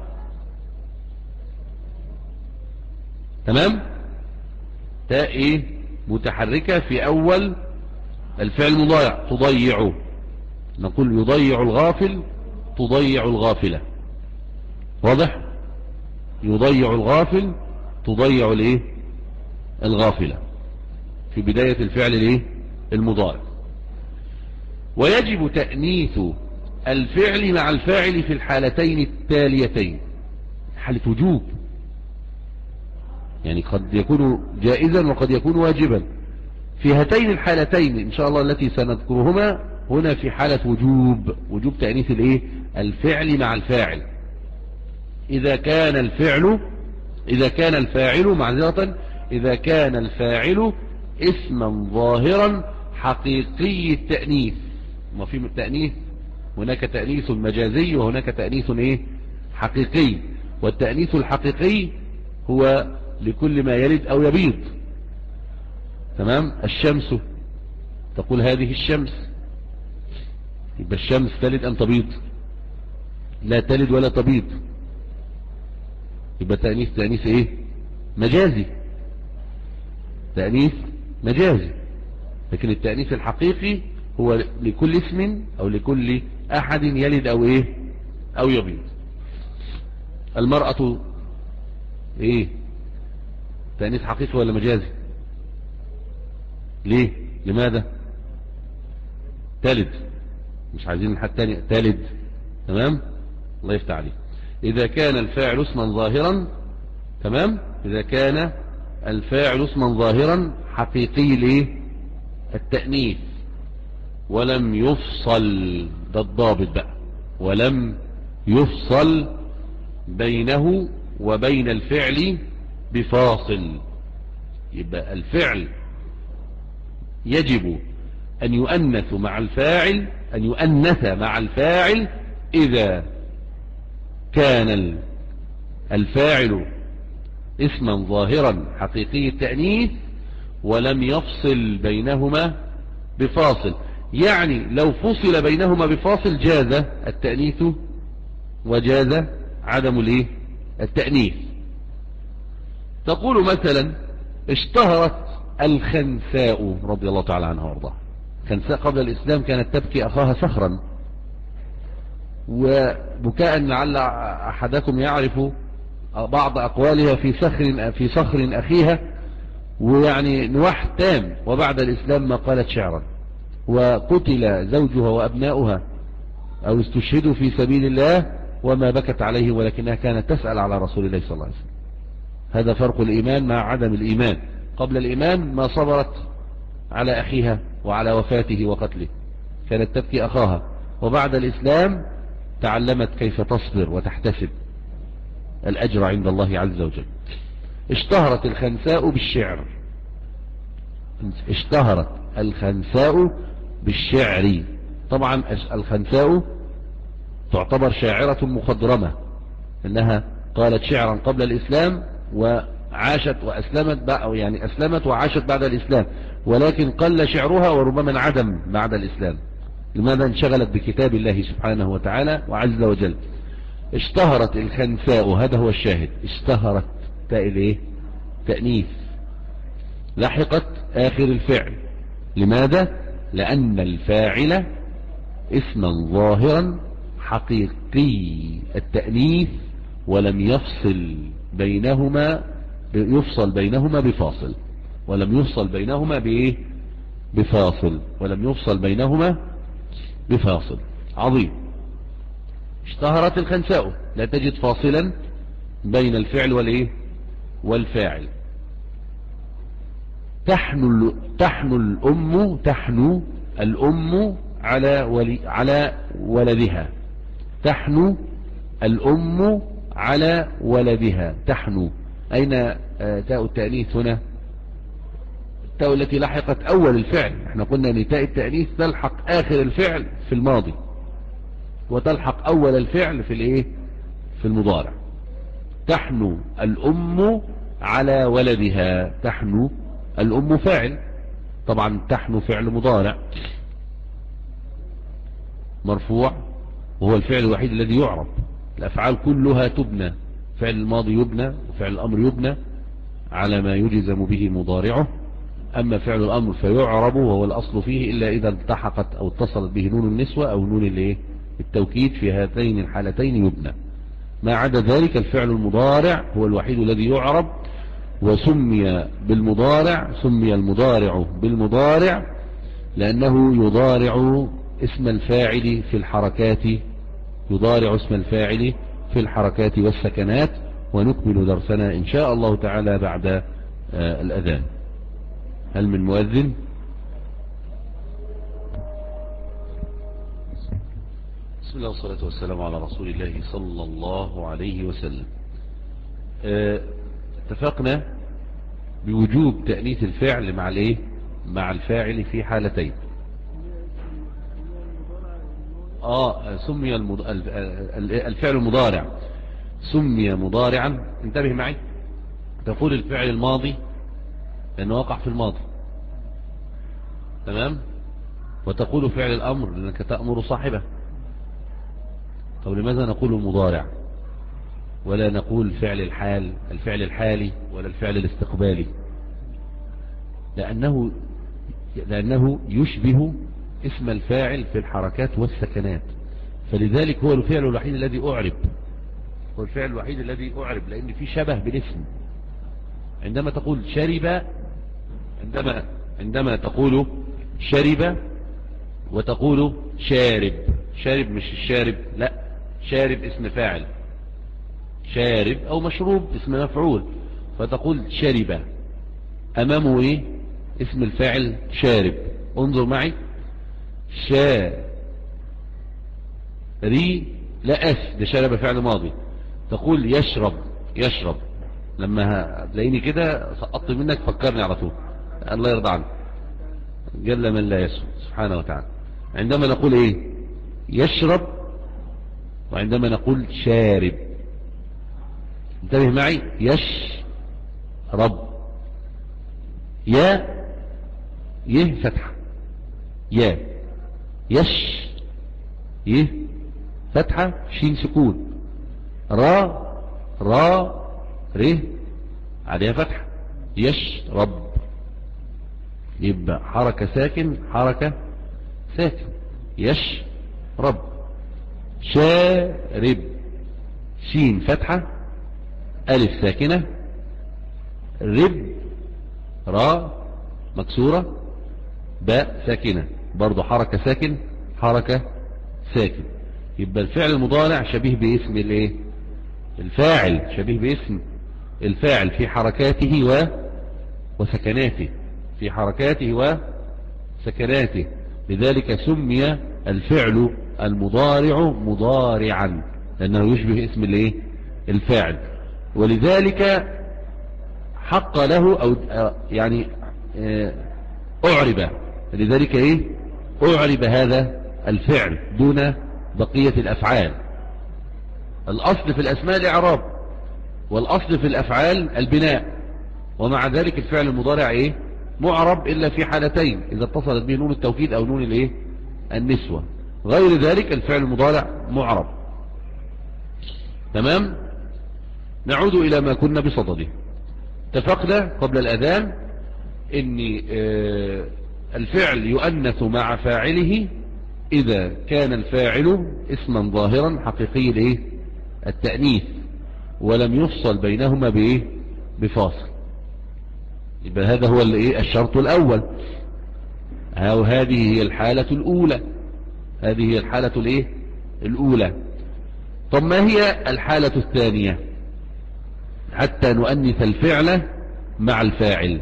تمام. تاء ايه متحركة في أول الفعل المضارع، تضيع، نقول يضيع الغافل، تضيع الغافلة، واضح؟ يضيع الغافل، تضيع الايه الغافلة في بداية الفعل الايه المضارع. ويجب تأنيث الفعل مع الفاعل في الحالتين التاليتين، حالة وجوب، يعني قد يكون جائزا وقد يكون واجبا. في هاتين الحالتين إن شاء الله التي سنذكرهما هنا في حالة وجوب، وجوب تأنيث الايه الفعل مع الفاعل. إذا كان الفعل إذا كان الفاعل معذرة إذا كان الفاعل اسما ظاهرا حقيقي التأنيث. مفهوم التأنيث، هناك تأنيث مجازي وهناك تأنيث ايه حقيقي. والتأنيث الحقيقي هو لكل ما يلد او يبيض، تمام. الشمس، تقول هذه الشمس، يبقى الشمس تلد ام تبيض؟ لا تلد ولا تبيض، يبقى تأنيث تأنيث ايه مجازي، تأنيث مجازي. لكن التأنيث الحقيقي هو لكل اسم او لكل احد يلد او ايه او يبيض. المرأة ايه تأنيث حقيقي ولا مجازي؟ ليه؟ لماذا؟ تلد، مش عايزين حد تاني، تلد، تمام. الله يفتح عليك. اذا كان الفاعل اسما ظاهرا، تمام، اذا كان الفاعل اسما ظاهرا حقيقي ليه التأنيث ولم يفصل، ده الضابط بقى، ولم يفصل بينه وبين الفعل بفاصل. يبقى الفعل يجب أن يؤنث مع الفاعل أن يؤنث مع الفاعل إذا كان الفاعل اسما ظاهرا حقيقي التأنيث ولم يفصل بينهما بفاصل. يعني لو فصل بينهما بفاصل جاز التأنيث وجاز عدم الايه التأنيث. تقول مثلا اشتهرت الخنساء رضي الله تعالى عنها وارضاها. خنساء قبل الإسلام كانت تبكي أخاها صخرا، وبكاء لعل أحدكم يعرف بعض أقوالها في صخر في صخر أخيها، ويعني نواح تام. وبعد الإسلام ما قالت شعرا، وقتل زوجها وأبناؤها أو استشهدوا في سبيل الله وما بكت عليه، ولكنها كانت تسأل على رسول الله صلى الله عليه وسلم. هذا فرق الإيمان مع عدم الإيمان. قبل الإيمان ما صبرت على أخيها وعلى وفاته وقتله، كانت تبكي أخاها. وبعد الإسلام تعلمت كيف تصبر وتحتسب الأجر عند الله عز وجل. اشتهرت الخنساء بالشعر، اشتهرت الخنساء بالشعر. طبعا الخنساء تعتبر شاعرة مخضرمة، انها قالت شعرا قبل الإسلام وعاشت وأسلمت، أو يعني أسلمت وعاشت بعد الإسلام، ولكن قل شعرها وربما انعدم بعد الإسلام. لماذا؟ انشغلت بكتاب الله سبحانه وتعالى وعز وجل. اشتهرت الخنساء، هذا هو الشاهد، اشتهرت تاء ايه تأنيث لحقت آخر الفعل. لماذا؟ لأن الفاعل اسما ظاهرا حقيقي التأنيث ولم يفصل بينهما يفصل بينهما بفاصل ولم يفصل بينهما بإيه بفاصل ولم يفصل بينهما بفاصل. عظيم. اشتهرت الخنساء، لا تجد فاصلا بين الفعل والإيه والفاعل. تحنو تحنو الأم تحنو الأم على ولي على ولدها. تحنو الأم على ولدها. تحنو. أين تاء التأنيث هنا؟ التاء التي لحقت أول الفعل. احنا قلنا ان تاء التأنيث تلحق آخر الفعل في الماضي وتلحق أول الفعل في الايه في المضارع. تحنو الأم على ولدها. تحنو الأم فاعل، طبعا تحنو فعل مضارع مرفوع وهو الفعل الوحيد الذي يعرب. الأفعال كلها تبنى، فعل الماضي يبنى وفعل الأمر يبنى على ما يجزم به مضارعه. أما فعل الأمر فيعرب وهو الأصل فيه إلا إذا التحقت أو اتصلت به نون النسوة أو نون الايه التوكيد، في هاتين الحالتين يبنى. ما عدا ذلك الفعل المضارع هو الوحيد الذي يعرب، وسمي بالمضارع سمي المضارع بالمضارع لأنه يضارع اسم الفاعل في الحركات يضارع اسم الفاعل في الحركات والسكنات. ونكمل درسنا إن شاء الله تعالى بعد آه الأذان. هل من مؤذن؟ بسم الله والصلاة والسلام على رسول الله صلى الله عليه وسلم. آه اتفقنا بوجوب تأنيث الفعل مع الايه مع الفاعل في حالتين. اه سمي المض... الفعل المضارع سمي مضارعا. انتبه معي، تقول الفعل الماضي لأنه وقع في الماضي، تمام، وتقول فعل الأمر لأنك تأمر صاحبه. طب لماذا نقول مضارع ولا نقول فعل الحال الفعل الحالي ولا الفعل الاستقبالي؟ لأنه لأنه يشبه اسم الفاعل في الحركات والسكنات، فلذلك هو الفعل الوحيد الذي أعرب هو الفعل الوحيد الذي أعرب لأن في شبه بالاسم. عندما تقول شرب عندما عندما تقول شرب وتقول شارب. شارب مش الشارب، لا، شارب اسم فاعل، شارب أو مشروب اسم مفعول، فتقول شرب أمامه إيه اسم الفاعل شارب. انظر معي، شاري لا أس ده شرب فعل ماضي. تقول يشرب يشرب، لما هتلاقيني كده سقطت منك فكرني على طول، الله يرضى عنك، جل من لا يسهو سبحانه وتعالى. عندما نقول ايه يشرب وعندما نقول شارب، انتبه معي، يشرب يا يه فتحة يا يش يه فتحة شين سكون را را ره عليها فتحة يشرب، يبقى حركة ساكن حركة ساكن يشرب. شارب شين فتحة ألف ساكنة رب را مكسورة باء ساكنة برضو حركة ساكن حركة ساكن. يبقى الفعل المضارع شبيه باسم الايه الفاعل شبيه باسم الفاعل في حركاته و وسكناته في حركاته وسكناته. لذلك سمي الفعل المضارع مضارعا لأنه يشبه اسم الايه الفاعل، ولذلك حق له أو يعني أعرب. لذلك ايه أعرب هذا الفعل دون بقية الأفعال. الأصل في الأسماء الإعراب والأصل في الأفعال البناء، ومع ذلك الفعل المضارع ايه معرب إلا في حالتين، إذا اتصلت به نون التوكيد أو نون الايه النسوة. غير ذلك الفعل المضارع معرب. تمام. نعود إلى ما كنا بصدده. اتفقنا قبل الأذان ان اه الفعل يؤنث مع فاعله إذا كان الفاعل اسما ظاهرا حقيقي الايه التأنيث، ولم يفصل بينهما بايه بفاصل، يبقى هذا هو الايه الشرط الاول، او هذه هي الحالة الاولى، هذه هي الحالة الايه الاولى. طب ما هي الحالة الثانية؟ حتى نؤنث الفعل مع الفاعل.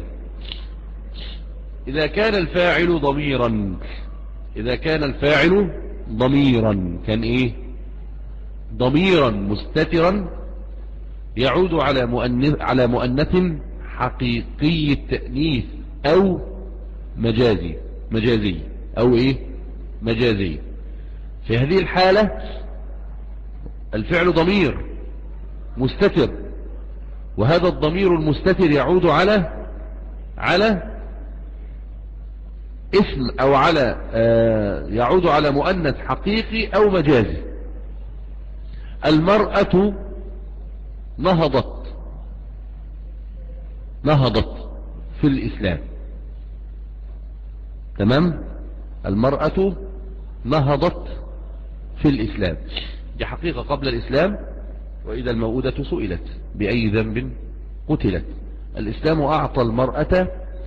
إذا كان الفاعل ضميرا، إذا كان الفاعل ضميرا كان إيه ضميرا مستترا يعود على مؤنث على مؤنث حقيقي التأنيث أو مجازي مجازي أو إيه مجازي. في هذه الحالة الفعل ضمير مستتر، وهذا الضمير المستتر يعود على على اسم او على آه يعود على مؤنث حقيقي او مجازي. المرأة نهضت نهضت في الاسلام، تمام؟ المرأة نهضت في الاسلام، دي حقيقة قبل الاسلام. واذا الموءودة سئلت باي ذنب قتلت. الاسلام اعطى المرأة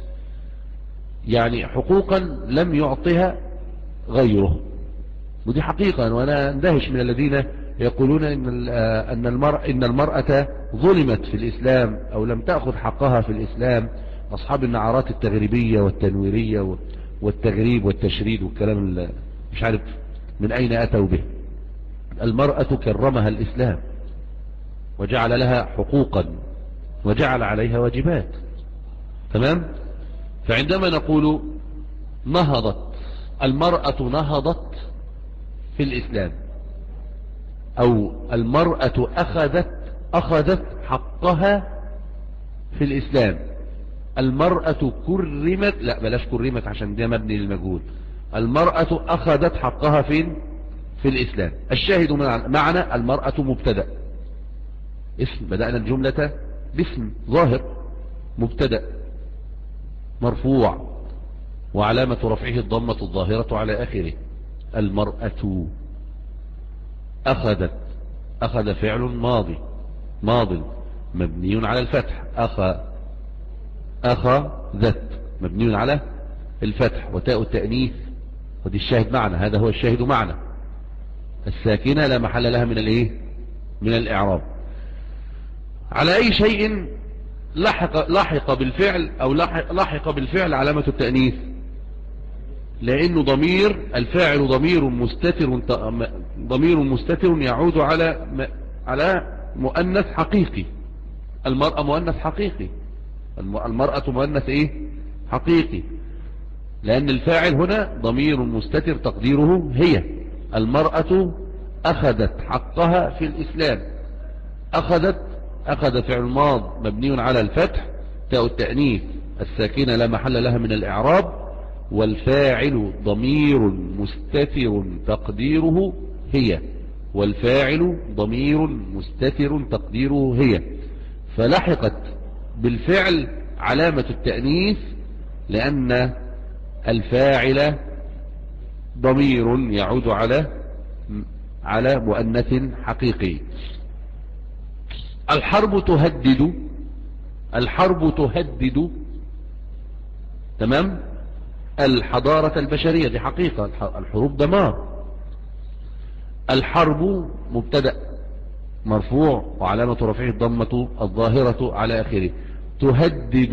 يعني حقوقا لم يعطها غيره، ودي حقيقة. وانا اندهش من الذين يقولون ان ان المرأة ان المرأة ظلمت في الاسلام او لم تأخذ حقها في الاسلام، اصحاب النعرات التغريبية والتنويرية والتغريب والتشريد والكلام مش عارف من اين اتوا به. المرأة كرمها الاسلام وجعل لها حقوقا وجعل عليها واجبات، تمام؟ فعندما نقول نهضت المرأة نهضت في الإسلام، أو المرأة أخذت أخذت حقها في الإسلام، المرأة كرمت، لا بلاش كرمت عشان ده مبني للمجهول، المرأة أخذت حقها فين؟ في الإسلام. الشاهد معنا المرأة مبتدأ، اسم، بدأنا الجملة باسم ظاهر مبتدأ مرفوع وعلامة رفعه الضمة الظاهرة على آخره. المرأة أخذت، أخذ فعل ماضي ماض مبني على الفتح، أخ أخذت مبني على الفتح، وتاء التأنيث ودي الشاهد معنا، هذا هو الشاهد معنا، الساكنة لا محل لها من الايه من الإعراب. على أي شيء لحق لحق بالفعل أو لحق, لحق بالفعل علامة التأنيث؟ لأنه ضمير، الفاعل ضمير مستتر ضمير مستتر يعود على على مؤنث حقيقي. المرأة مؤنث حقيقي، المرأة مؤنث ايه حقيقي، لأن الفاعل هنا ضمير مستتر تقديره هي. المرأة أخذت حقها في الإسلام، أخذت، أخذ فعل ماض مبني على الفتح، تاء التأنيث الساكنة لا محل لها من الإعراب، والفاعل ضمير مستتر تقديره هي، والفاعل ضمير مستتر تقديره هي، فلحقت بالفعل علامة التأنيث لأن الفاعل ضمير يعود على على مؤنث حقيقي. الحرب تهدد، الحرب تهدد، تمام، الحضارة البشرية، دي حقيقة، الحروب دمار. الحرب مبتدأ مرفوع وعلامة رفعه الضمة الظاهرة على آخره. تهدد،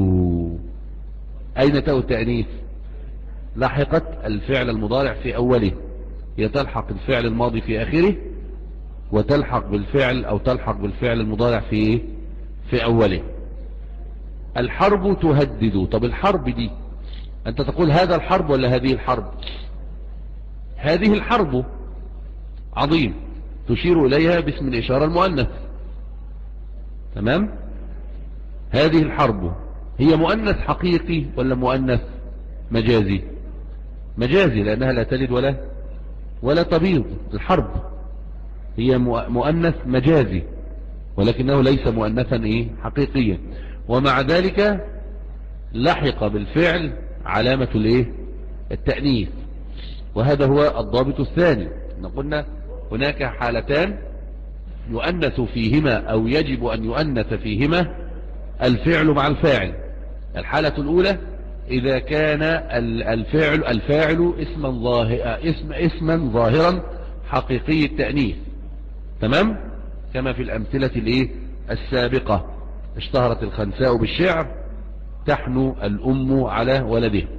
أين تاء التأنيث؟ لحقت الفعل المضارع في أوله، هي تلحق الفعل الماضي في آخره، وتلحق بالفعل أو تلحق بالفعل المضارع في في أوله. الحرب تهدد. طب الحرب دي أنت تقول هذا الحرب ولا هذه الحرب؟ هذه الحرب عظيم تشير إليها باسم الإشارة المؤنث، تمام؟ هذه الحرب هي مؤنث حقيقي ولا مؤنث مجازي؟ مجازي، لأنها لا تلد ولا ولا تبيض. الحرب هي مؤنث مجازي ولكنه ليس مؤنثا ايه حقيقيا، ومع ذلك لحق بالفعل علامة الايه التأنيث. وهذا هو الضابط الثاني. قلنا هناك حالتان يؤنث فيهما أو يجب أن يؤنث فيهما الفعل مع الفاعل. الحالة الأولى إذا كان الفعل الفاعل اسما ظاهر اسم اسما ظاهرا حقيقي التأنيث، تمام، كما في الأمثلة الايه السابقة. اشتهرت الخنساء بالشعر تحنو الأم على ولدها،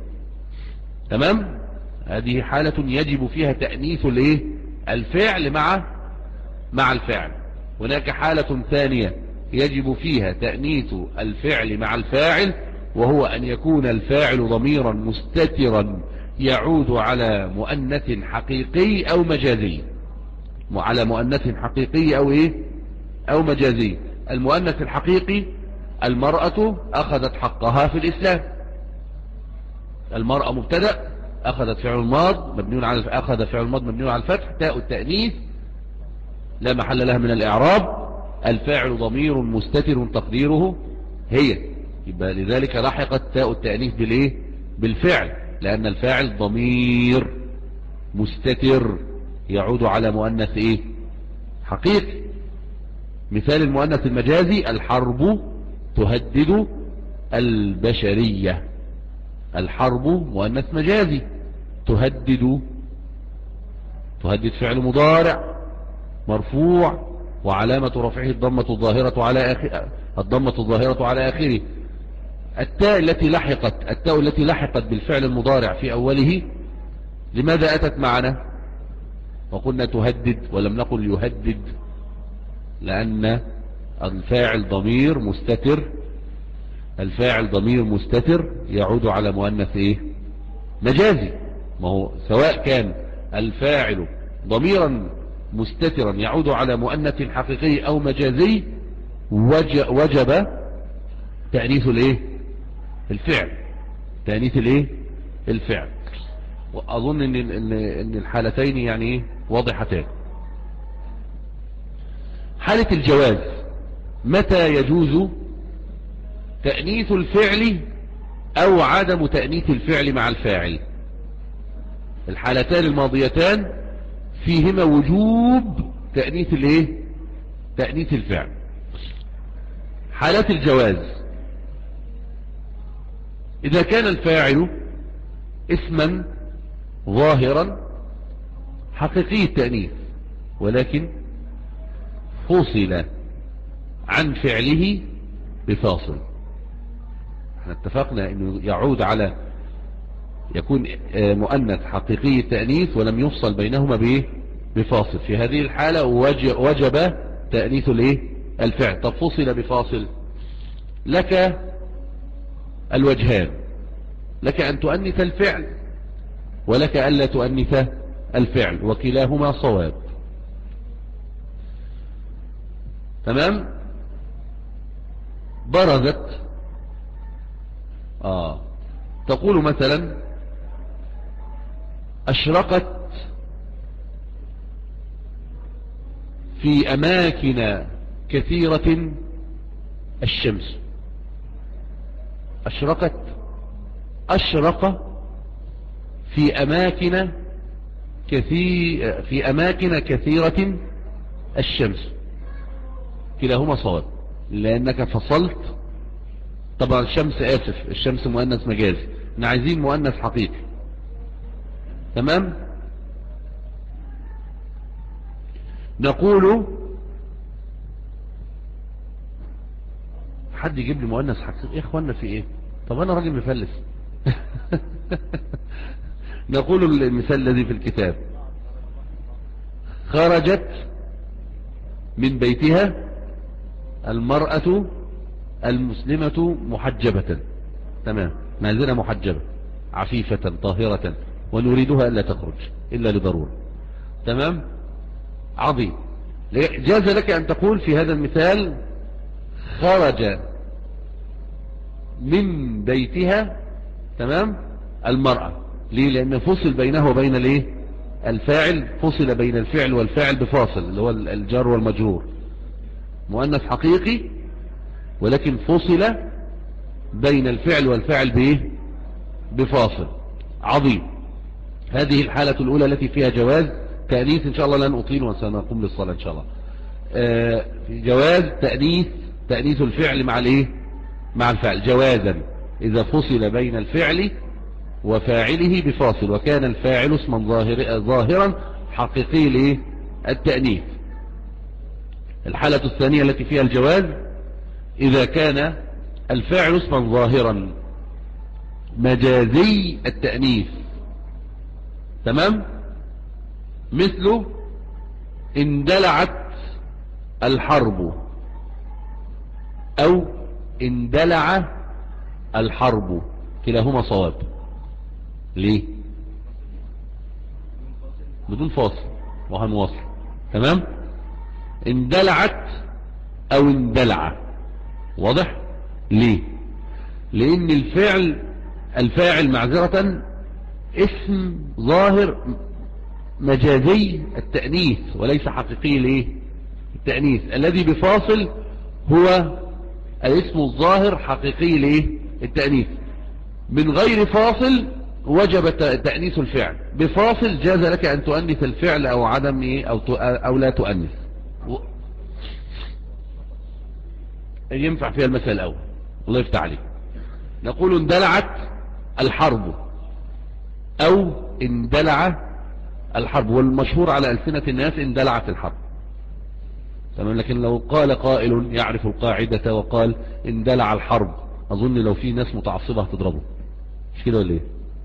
تمام. هذه حالة يجب فيها تأنيث الايه الفعل مع مع الفاعل. هناك حالة ثانية يجب فيها تأنيث الفعل مع الفاعل، وهو أن يكون الفاعل ضميرا مستترا يعود على مؤنث حقيقي أو مجازي، على مؤنث حقيقي أو إيه أو مجازي. المؤنث الحقيقي المرأة أخذت حقها في الإسلام. المرأة مبتدأ، أخذت فعل الماض مبني على أخذ فعل الماض مبني على الفتح، تاء التأنيث لا محل لها من الإعراب، الفاعل ضمير مستتر تقديره هي، يبقى لذلك لحقت تاء التأنيث بالإيه بالفعل، لأن الفاعل ضمير مستتر يعود على مؤنث إيه حقيقي. مثال المؤنث المجازي: الحرب تهدد البشرية. الحرب مؤنث مجازي، تهدد تهدد فعل مضارع مرفوع وعلامة رفعه الضمة الظاهرة على آخر الضمة الظاهرة على آخره. التاء التي لحقت التاء التي لحقت بالفعل المضارع في أوله لماذا أتت معنا وقلنا تهدد ولم نقل يهدد؟ لأن الفاعل ضمير مستتر الفاعل ضمير مستتر يعود على مؤنث ايه مجازي. ما هو سواء كان الفاعل ضميرا مستترا يعود على مؤنث حقيقي او مجازي وجب تأنيث الايه الفعل تأنيث الايه الفعل. واظن ان ان ان الحالتين يعني ايه واضحتان. حالة الجواز: متى يجوز تأنيث الفعل او عدم تأنيث الفعل مع الفاعل؟ الحالتان الماضيتان فيهما وجوب تأنيث الايه تأنيث الفعل. حالات الجواز: اذا كان الفاعل اسما ظاهرا حقيقي التأنيث ولكن فصل عن فعله بفاصل. احنا اتفقنا انه يعود على يكون مؤنث حقيقي التأنيث ولم يفصل بينهما بايه بفاصل. في هذه الحالة وجب تأنيث الايه الفعل. طب فصل بفاصل، لك الوجهان: لك ان تؤنث الفعل ولك الا تؤنث الفعل، وكلاهما صواب، تمام. برزت آه تقول مثلا: أشرقت في أماكن كثيرة الشمس. أشرقت أشرق في أماكن كثير في أماكن كثيرة الشمس، كلاهما صواب لأنك فصلت. طبعا الشمس آسف الشمس مؤنث مجازي، احنا عايزين مؤنث حقيقي، تمام. نقول حد يجيب لي مؤنث حقيقي يا اخوانا في ايه؟ طب انا راجل مفلس. نقول المثال الذي في الكتاب: خرجت من بيتها المرأة المسلمة محجبة، تمام، نازلة محجبة عفيفة طاهرة ونريدها ألا تخرج إلا لضرورة، تمام، عظيم. جاز لك أن تقول في هذا المثال: خرج من بيتها، تمام، المرأة. ليه؟ لأن فصل بينه وبين الايه الفاعل، فصل بين الفعل والفاعل بفاصل اللي هو الجار والمجرور، مؤنث حقيقي ولكن فصل بين الفعل والفاعل بايه بفاصل، عظيم. هذه الحالة الأولى التي فيها جواز تأنيث. إن شاء الله لن أطيل وسنقوم للصلاة إن شاء الله. آه في جواز تأنيث تأنيث الفعل مع الايه مع الفعل جوازا اذا فصل بين الفعل وفاعله بفاصل وكان الفاعل اسما ظاهر ظاهرا حقيقي لايه التأنيث. الحالة الثانية التي فيها الجواز إذا كان الفاعل اسما ظاهرا مجازي التأنيث. تمام. مثل اندلعت الحرب أو اندلع الحرب، كلاهما صواب. ليه؟ بدون فاصل وهنواصل. تمام. اندلعت او اندلع، واضح؟ ليه؟ لان الفعل الفاعل معذرة اسم ظاهر مجازي التأنيث وليس حقيقي ليه التأنيث. الذي بفاصل هو الاسم الظاهر حقيقي ليه التأنيث. من غير فاصل وجب تأنيث الفعل، بفاصل جاز لك ان تؤنث الفعل او عدم ايه او, أو لا تؤنث. ينفع فيها المثال الأول. الله يفتح عليك. نقول اندلعت الحرب أو اندلع الحرب، والمشهور على ألسنة الناس اندلعت الحرب. تمام. لكن لو قال قائل يعرف القاعدة وقال اندلع الحرب، أظن لو في ناس متعصبة هتضربه، مش كده ولا ايه؟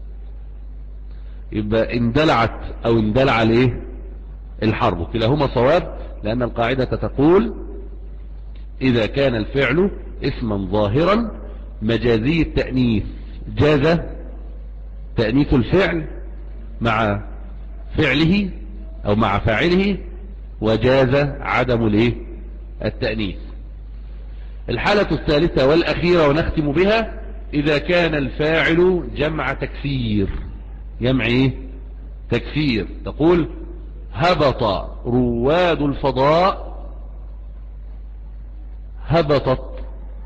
يبقى اندلعت أو اندلع ليه الحرب، كلاهما صواب، لأن القاعدة تقول إذا كان الفعل اسما ظاهرا مجازي التأنيث جاز تأنيث الفعل مع فعله أو مع فاعله، وجاز عدم الايه التأنيث. الحالة الثالثة والأخيرة ونختم بها إذا كان الفاعل جمع تكسير. جمع ايه تكسير. تقول هبط رواد الفضاء، هبطت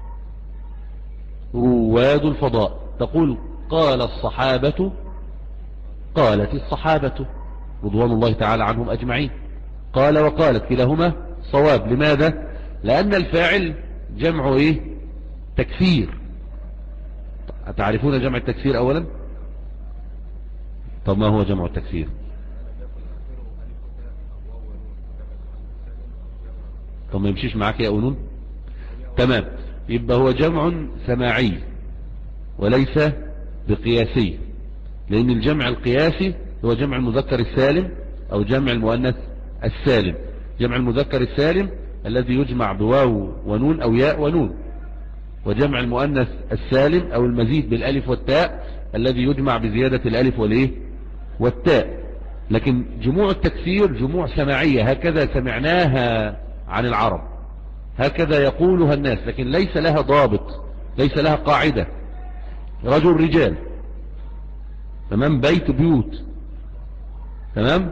رواد الفضاء. تقول قال الصحابة، قالت الصحابة رضوان الله تعالى عنهم أجمعين. قال وقالت كلاهما صواب. لماذا؟ لأن الفاعل جمع ايه تكسير. تعرفون جمع التكسير أولا؟ طب ما هو جمع التكسير؟ طب ما يمشيش معاك يا أونون؟ تمام. يبقى هو جمع سماعي وليس بقياسي، لأن الجمع القياسي هو جمع المذكر السالم أو جمع المؤنث السالم. جمع المذكر السالم الذي يجمع بواو ونون أو ياء ونون، وجمع المؤنث السالم أو المزيد بالألف والتاء الذي يجمع بزيادة الألف والإيه والتاء. لكن جموع التكسير جموع سماعية، هكذا سمعناها عن العرب، هكذا يقولها الناس، لكن ليس لها ضابط، ليس لها قاعدة. رجل رجال، تمام، بيت بيوت، تمام،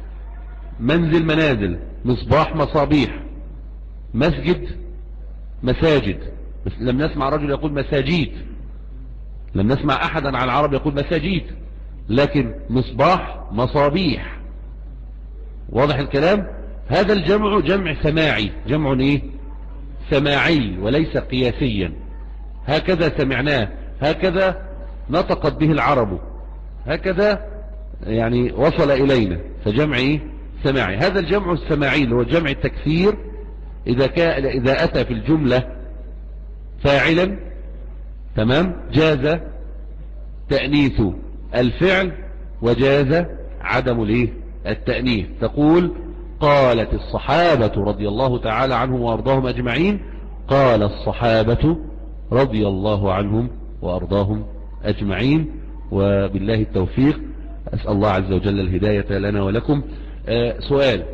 منزل منازل، مصباح مصابيح، مسجد مساجد. بس لم نسمع رجل يقول مساجيد، لم نسمع أحدا عن العرب يقول مساجيد، لكن مصباح مصابيح. واضح الكلام؟ هذا الجمع جمع سماعي، جمع ايه سماعي وليس قياسيا. هكذا سمعناه، هكذا نطقت به العرب، هكذا يعني وصل إلينا، فجمع ايه سماعي. هذا الجمع السماعي اللي هو جمع التكسير إذا, كان إذا أتى في الجملة فاعلا، تمام، جاز تأنيث الفعل وجاز عدم الايه التأنيث. تقول قالت الصحابة رضي الله تعالى عنهم وأرضاهم أجمعين، قال الصحابة رضي الله عنهم وأرضاهم أجمعين. وبالله التوفيق، أسأل الله عز وجل الهداية لنا ولكم. آه سؤال،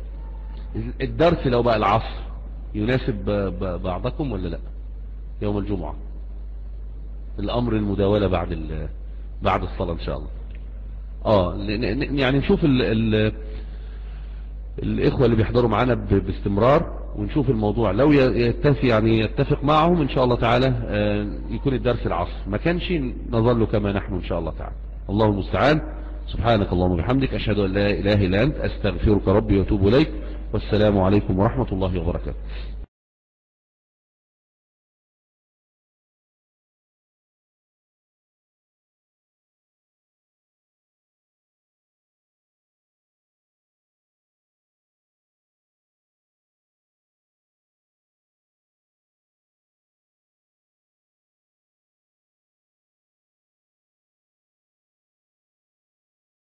الدرس لو بقى العصر يناسب بعضكم ولا لا؟ يوم الجمعة الأمر المداولة بعد بعد الصلاة إن شاء الله. آه يعني نشوف ال ال الإخوة اللي بيحضروا معنا باستمرار، ونشوف الموضوع لو يتفق يعني يتفق معهم إن شاء الله تعالى يكون الدرس العصر، ما كانش نظل كما نحن إن شاء الله تعالى. الله المستعان. سبحانك اللهم وبحمدك، أشهد أن لا إله إلا أنت، أستغفرك ربي وأتوب إليك. والسلام عليكم ورحمة الله وبركاته.